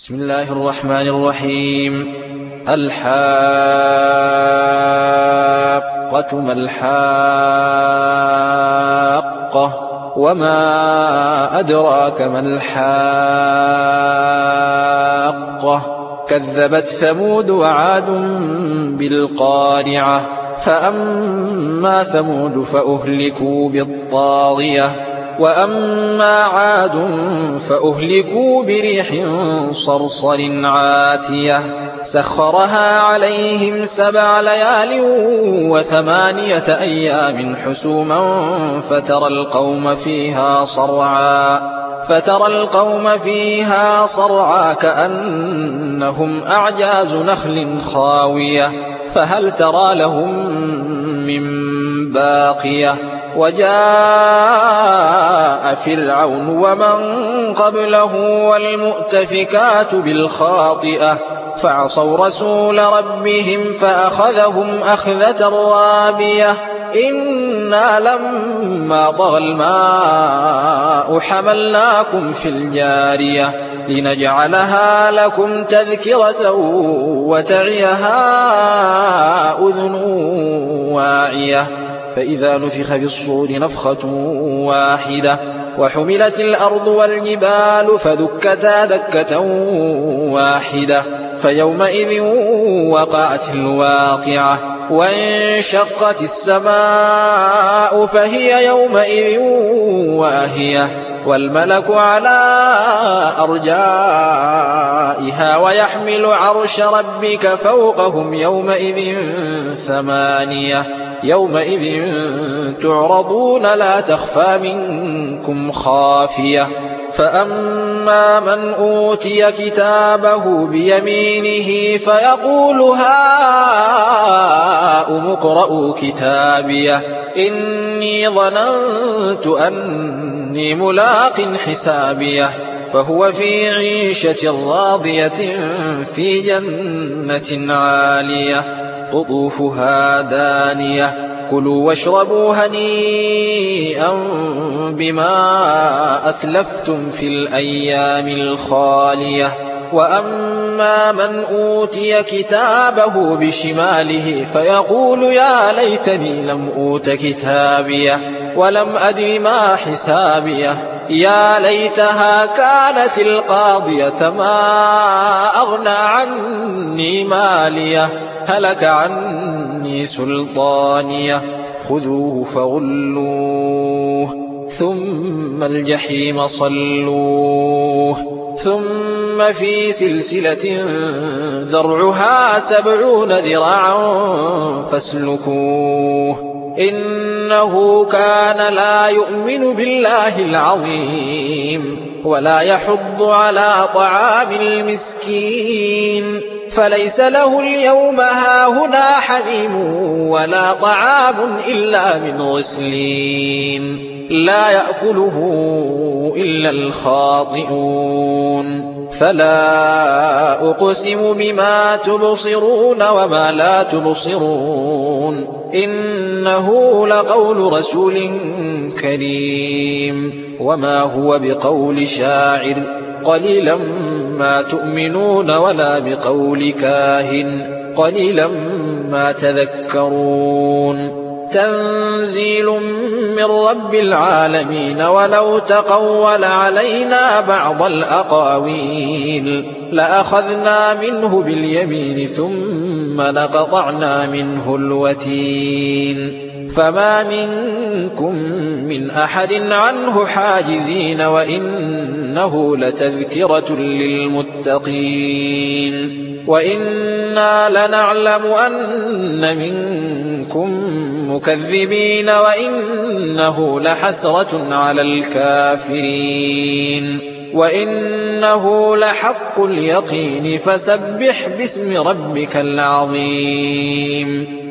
بسم الله الرحمن الرحيم. الحاقة ما الحاقة وما أدراك ما الحاقة كذبت ثمود وعاد بالقارعة فأما ثمود فأهلكوا بالطاغية وأما عاد فأهلكوا بريح صرصر عاتية سخرها عليهم 7 ليال و8 أيام حسوما فترى القوم فيها صرعى كأنهم أعجاز نخل خاوية فهل ترى لهم من باقية وجاء فرعون ومن قبله والمؤتفكات بالخاطئة فعصوا رسول ربهم فأخذهم أخذة رابية إنا لما طغى الماء حملناكم في الجارية لنجعلها لكم تذكرة وتعيها أذن واعية فإذا نفخ في الصور نفخة واحدة وحملت الأرض والجبال فدكتا دكة واحدة فيومئذ وقعت الواقعة وانشقت السماء فهي يومئذ واهية والملك على أرجائها ويحمل عرش ربك فوقهم يومئذ 8 يومئذ تعرضون لا تخفى منكم خافية فأما من أوتي كتابه بيمينه فيقول هاؤم اقرءوا كتابيه إني ظننت أني ملاق حسابيه فهو في عيشة راضية في جنة عالية قطوفها دانية كلوا واشربوا هنيئا بما أسلفتم في الأيام الخالية وأما من أوتي كتابه بشماله فيقول يا ليتني لم أوت كتابيه ولم أدر ما حسابيه يا ليتها كانت القاضية ما أغنى عني ماليه هلك عني سلطانيه خذوه فغلوه ثم الجحيم صلوه ثم في سلسلة ذرعها 70 ذراعا فاسلكوه إنه كان لا يؤمن بالله العظيم ولا يحض على طعام المسكين فليس له اليوم هاهنا حميم ولا طعام إلا من غسلين لا يأكله إلا الخاطئون فلا أقسم بما تبصرون وما لا تبصرون إنه لقول رسول كريم وما هو بقول شاعر قليلا ما تؤمنون ولا بقول كاهن قليلا ما تذكرون تنزيل من رب العالمين ولو تقول علينا بعض الأقاويل لأخذنا منه باليمين ثم لقطعنا منه الوتين فما منكم من أحد عنه حاجزين وإنه لتذكرة للمتقين وإنا لنعلم أن منكم مكذبين وإنه لحسرة على الكافرين وإنه لحق اليقين فسبح باسم ربك العظيم